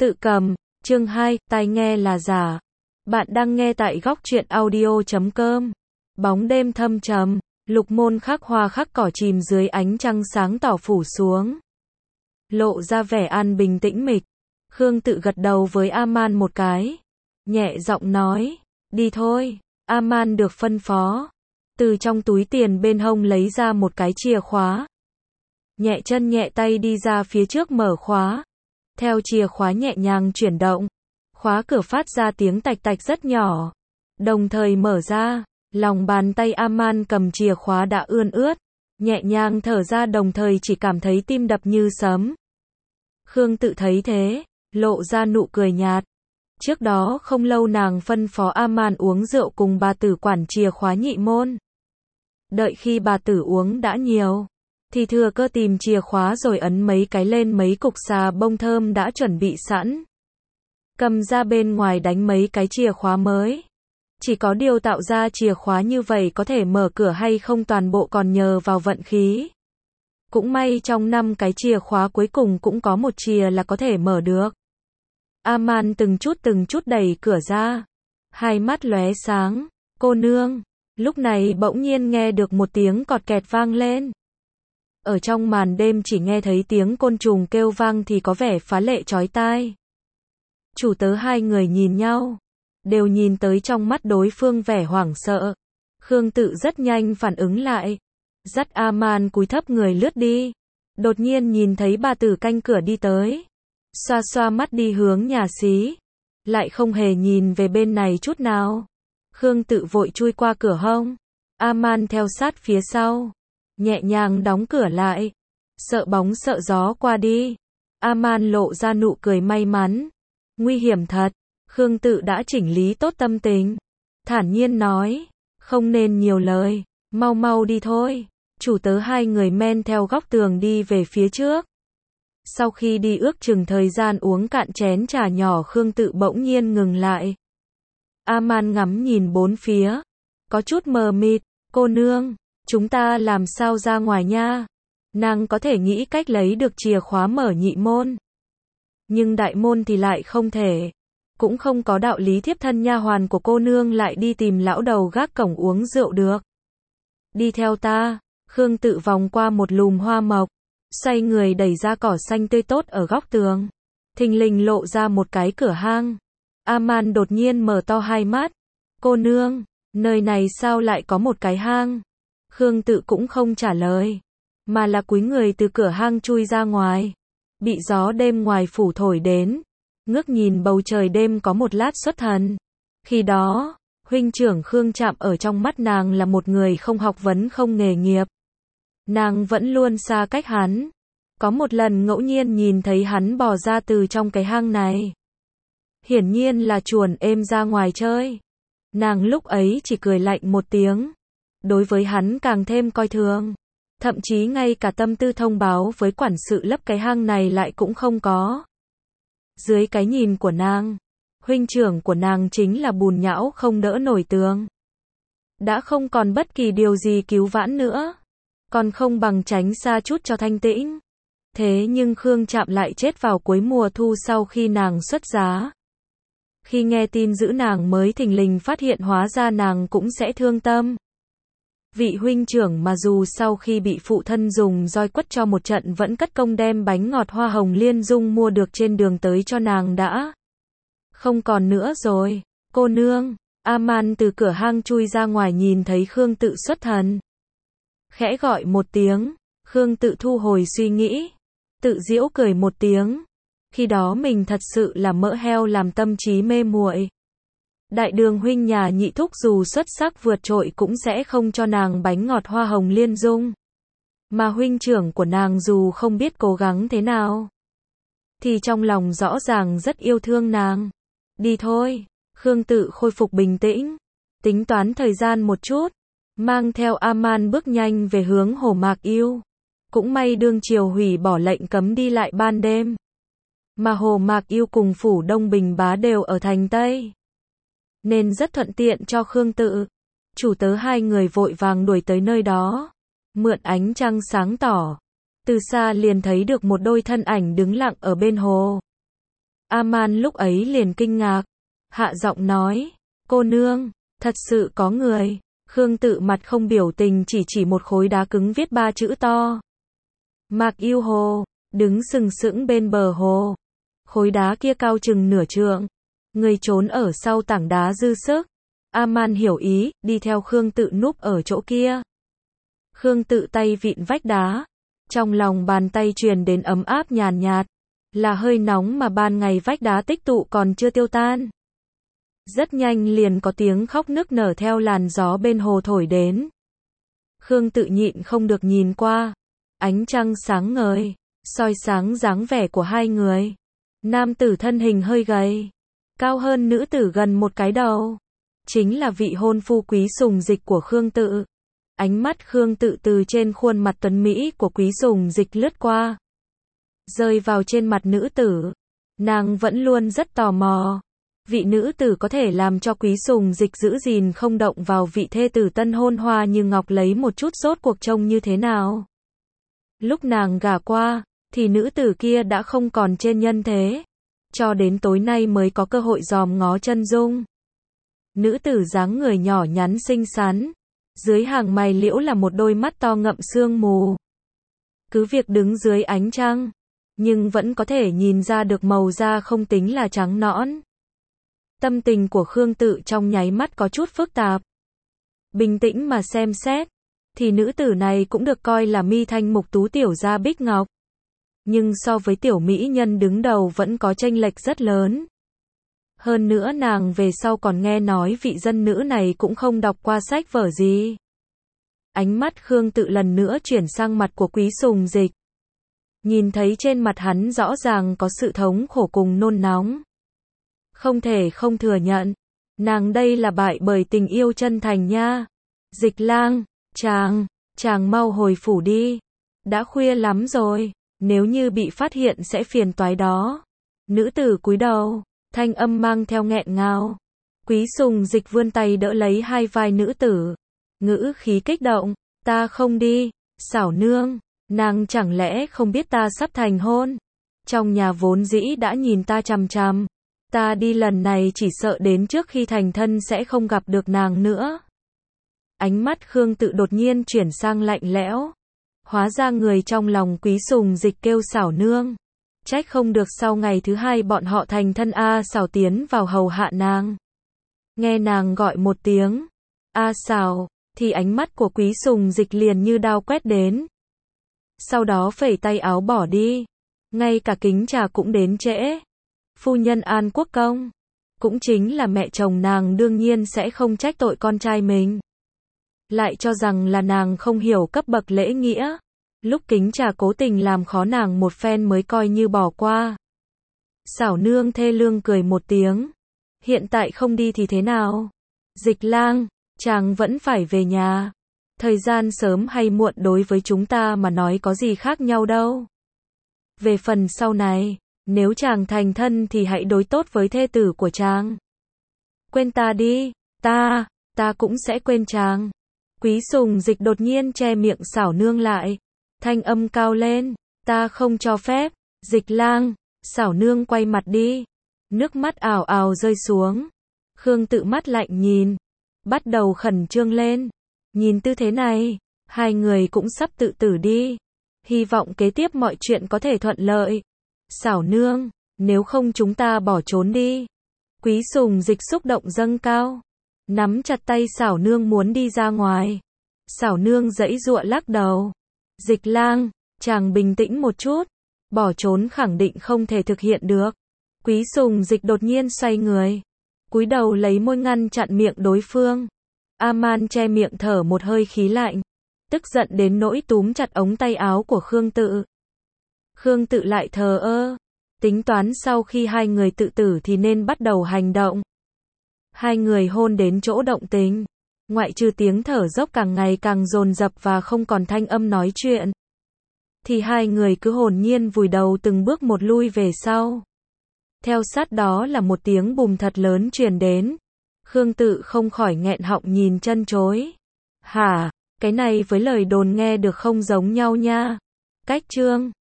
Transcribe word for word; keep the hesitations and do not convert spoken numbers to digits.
Tự cầm, chương hai, tai nghe là giả. Bạn đang nghe tại góc truyện audio chấm com. Bóng đêm thâm trầm, lục môn khắc hoa khắc cỏ chìm dưới ánh trăng sáng tỏ phủ xuống. Lộ ra vẻ an bình tĩnh mịch. Khương Tự gật đầu với A-man một cái. Nhẹ giọng nói, đi thôi. A-man được phân phó. Từ trong túi tiền bên hông lấy ra một cái chìa khóa. Nhẹ chân nhẹ tay đi ra phía trước mở khóa. Theo chìa khóa nhẹ nhàng chuyển động, khóa cửa phát ra tiếng tạch tạch rất nhỏ. Đồng thời mở ra, lòng bàn tay A-man cầm chìa khóa đã ươn ướt, nhẹ nhàng thở ra đồng thời chỉ cảm thấy tim đập như sấm. Khương Tự thấy thế, lộ ra nụ cười nhạt. Trước đó không lâu nàng phân phó A-man uống rượu cùng bà tử quản chìa khóa nhị môn. Đợi khi bà tử uống đã nhiều, thì thừa cơ tìm chìa khóa rồi ấn mấy cái lên mấy cục xà bông thơm đã chuẩn bị sẵn. Cầm ra bên ngoài đánh mấy cái chìa khóa mới. Chỉ có điều tạo ra chìa khóa như vậy có thể mở cửa hay không toàn bộ còn nhờ vào vận khí. Cũng may trong năm cái chìa khóa cuối cùng cũng có một chìa là có thể mở được. A-man từng chút từng chút đẩy cửa ra. Hai mắt lóe sáng. Cô nương. Lúc này bỗng nhiên nghe được một tiếng cọt kẹt vang lên. Ở trong màn đêm chỉ nghe thấy tiếng côn trùng kêu vang thì có vẻ phá lệ chói tai. Chủ tớ hai người nhìn nhau, đều nhìn tới trong mắt đối phương vẻ hoảng sợ. Khương Tự rất nhanh phản ứng lại, dắt A-man cúi thấp người lướt đi. Đột nhiên nhìn thấy bà tử canh cửa đi tới, xoa xoa mắt đi hướng nhà xí, lại không hề nhìn về bên này chút nào. Khương Tự vội chui qua cửa hông, A-man theo sát phía sau, nhẹ nhàng đóng cửa lại, sợ bóng sợ gió qua đi. A-man lộ ra nụ cười may mắn. Nguy hiểm thật. Khương Tự đã chỉnh lý tốt tâm tình, thản nhiên nói, không nên nhiều lời, mau mau đi thôi. Chủ tớ hai người men theo góc tường đi về phía trước. Sau khi đi ước chừng thời gian uống cạn chén trà nhỏ, Khương Tự bỗng nhiên ngừng lại. A-man ngắm nhìn bốn phía, có chút mờ mịt. Cô nương, chúng ta làm sao ra ngoài nha? Nàng có thể nghĩ cách lấy được chìa khóa mở nhị môn, nhưng đại môn thì lại không thể. Cũng không có đạo lý thiếp thân nha hoàn của cô nương lại đi tìm lão đầu gác cổng uống rượu được. Đi theo ta. Khương Tự vòng qua một lùm hoa mộc, xoay người đẩy ra cỏ xanh tươi tốt ở góc tường. Thình lình lộ ra một cái cửa hang. A-man đột nhiên mở to hai mắt. Cô nương, nơi này sao lại có một cái hang? Khương Tự cũng không trả lời, mà là cúi người từ cửa hang chui ra ngoài. Bị gió đêm ngoài phủ thổi đến, ngước nhìn bầu trời đêm có một lát xuất thần. Khi đó, huynh trưởng Khương Trạm ở trong mắt nàng là một người không học vấn không nghề nghiệp. Nàng vẫn luôn xa cách hắn. Có một lần ngẫu nhiên nhìn thấy hắn bò ra từ trong cái hang này. Hiển nhiên là chuồn êm ra ngoài chơi. Nàng lúc ấy chỉ cười lạnh một tiếng. Đối với hắn càng thêm coi thường. Thậm chí ngay cả tâm tư thông báo với quản sự lấp cái hang này lại cũng không có. Dưới cái nhìn của nàng, huynh trưởng của nàng chính là bùn nhão không đỡ nổi tường. Đã không còn bất kỳ điều gì cứu vãn nữa. Còn không bằng tránh xa chút cho thanh tĩnh. Thế nhưng Khương Trạm lại chết vào cuối mùa thu sau khi nàng xuất giá. Khi nghe tin dữ nàng mới thình lình phát hiện hóa ra nàng cũng sẽ thương tâm. Vị huynh trưởng mà dù sau khi bị phụ thân dùng roi quất cho một trận vẫn cất công đem bánh ngọt hoa hồng liên dung mua được trên đường tới cho nàng đã không còn nữa rồi. Cô nương. A-man từ cửa hang chui ra ngoài nhìn thấy Khương Tự xuất thần, khẽ gọi một tiếng. Khương Tự thu hồi suy nghĩ, tự giễu cười một tiếng. Khi đó mình thật sự là mỡ heo làm tâm trí mê muội. Đại đường huynh nhà nhị thúc dù xuất sắc vượt trội cũng sẽ không cho nàng bánh ngọt hoa hồng liên dung. Mà huynh trưởng của nàng dù không biết cố gắng thế nào, thì trong lòng rõ ràng rất yêu thương nàng. Đi thôi. Khương Tự khôi phục bình tĩnh, tính toán thời gian một chút, mang theo A-man bước nhanh về hướng Hồ Mạc Yêu. Cũng may đương triều hủy bỏ lệnh cấm đi lại ban đêm, mà Hồ Mạc Yêu cùng phủ Đông Bình Bá đều ở thành Tây, nên rất thuận tiện cho Khương Tự. Chủ tớ hai người vội vàng đuổi tới nơi đó, mượn ánh trăng sáng tỏ, từ xa liền thấy được một đôi thân ảnh đứng lặng ở bên hồ. A-man lúc ấy liền kinh ngạc, hạ giọng nói, cô nương, thật sự có người. Khương Tự mặt không biểu tình chỉ chỉ một khối đá cứng viết ba chữ to. Mạc Yêu Hồ, đứng sừng sững bên bờ hồ. Khối đá kia cao chừng nửa trượng. Người trốn ở sau tảng đá dư sức. A-man hiểu ý, đi theo Khương Tự núp ở chỗ kia. Khương Tự tay vịn vách đá. Trong lòng bàn tay truyền đến ấm áp nhàn nhạt, là hơi nóng mà ban ngày vách đá tích tụ còn chưa tiêu tan. Rất nhanh liền có tiếng khóc nức nở theo làn gió bên hồ thổi đến. Khương Tự nhịn không được nhìn qua. Ánh trăng sáng ngời, soi sáng dáng vẻ của hai người. Nam tử thân hình hơi gầy, cao hơn nữ tử gần một cái đầu. Chính là vị hôn phu Quý Sùng Dịch của Khương Tự. Ánh mắt Khương Tự từ trên khuôn mặt tuấn mỹ của Quý Sùng Dịch lướt qua, rơi vào trên mặt nữ tử. Nàng vẫn luôn rất tò mò. Vị nữ tử có thể làm cho Quý Sùng Dịch giữ gìn không động vào vị thê tử tân hôn hoa như ngọc lấy một chút rốt cuộc trông như thế nào. Lúc nàng gả qua, thì nữ tử kia đã không còn trên nhân thế. Cho đến tối nay mới có cơ hội dòm ngó chân dung. Nữ tử dáng người nhỏ nhắn xinh xắn. Dưới hàng mày liễu là một đôi mắt to ngậm sương mù. Cứ việc đứng dưới ánh trăng, nhưng vẫn có thể nhìn ra được màu da không tính là trắng nõn. Tâm tình của Khương Tự trong nháy mắt có chút phức tạp. Bình tĩnh mà xem xét, thì nữ tử này cũng được coi là mi thanh mục tú tiểu gia bích ngọc. Nhưng so với tiểu mỹ nhân đứng đầu vẫn có chênh lệch rất lớn. Hơn nữa nàng về sau còn nghe nói vị dân nữ này cũng không đọc qua sách vở gì. Ánh mắt Khương Tự lần nữa chuyển sang mặt của Quý Sùng Dịch. Nhìn thấy trên mặt hắn rõ ràng có sự thống khổ cùng nôn nóng. Không thể không thừa nhận, nàng đây là bại bởi tình yêu chân thành nha. Dịch lang, chàng, chàng mau hồi phủ đi. Đã khuya lắm rồi, nếu như bị phát hiện sẽ phiền toái đó. Nữ tử cúi đầu, thanh âm mang theo nghẹn ngào. Quý Sùng Dịch vươn tay đỡ lấy hai vai nữ tử. Ngữ khí kích động, ta không đi, xảo nương, nàng chẳng lẽ không biết ta sắp thành hôn. Trong nhà vốn dĩ đã nhìn ta chằm chằm. Ta đi lần này chỉ sợ đến trước khi thành thân sẽ không gặp được nàng nữa. Ánh mắt Khương Tự đột nhiên chuyển sang lạnh lẽo. Hóa ra người trong lòng Quý Sùng Dịch kêu xảo nương. Trách không được sau ngày thứ hai bọn họ thành thân A xảo tiến vào hầu hạ nàng. Nghe nàng gọi một tiếng A xảo, thì ánh mắt của Quý Sùng Dịch liền như đao quét đến. Sau đó phẩy tay áo bỏ đi. Ngay cả kính trà cũng đến trễ. Phu nhân An Quốc Công, cũng chính là mẹ chồng nàng đương nhiên sẽ không trách tội con trai mình. Lại cho rằng là nàng không hiểu cấp bậc lễ nghĩa. Lúc kính trà cố tình làm khó nàng một phen mới coi như bỏ qua. Xảo nương thê lương cười một tiếng. Hiện tại không đi thì thế nào? Dịch lang, chàng vẫn phải về nhà. Thời gian sớm hay muộn đối với chúng ta mà nói có gì khác nhau đâu. Về phần sau này, nếu chàng thành thân thì hãy đối tốt với thê tử của chàng. Quên ta đi, ta, ta cũng sẽ quên chàng. Quý Sùng Dịch đột nhiên che miệng xảo nương lại. Thanh âm cao lên, ta không cho phép. Dịch lang, xảo nương quay mặt đi. Nước mắt ào ào rơi xuống. Khương Tự mắt lạnh nhìn. Bắt đầu khẩn trương lên. Nhìn tư thế này, hai người cũng sắp tự tử đi. Hy vọng kế tiếp mọi chuyện có thể thuận lợi. Xảo nương, nếu không chúng ta bỏ trốn đi. Quý Sùng Dịch xúc động dâng cao. Nắm chặt tay xảo nương muốn đi ra ngoài. Xảo nương giãy giụa lắc đầu. Dịch lang, chàng bình tĩnh một chút. Bỏ trốn khẳng định không thể thực hiện được. Quý Sùng Dịch đột nhiên xoay người. Cúi đầu lấy môi ngăn chặn miệng đối phương. A-man che miệng thở một hơi khí lạnh. Tức giận đến nỗi túm chặt ống tay áo của Khương Tự. Khương Tự lại thờ ơ. Tính toán sau khi hai người tự tử thì nên bắt đầu hành động. Hai người hôn đến chỗ động tình. Ngoại trừ tiếng thở dốc càng ngày càng dồn dập và không còn thanh âm nói chuyện. Thì hai người cứ hồn nhiên vùi đầu từng bước một lui về sau. Theo sát đó là một tiếng bùm thật lớn truyền đến. Khương Tự không khỏi nghẹn họng nhìn chân chối. Hả, cái này với lời đồn nghe được không giống nhau nha. Cách chương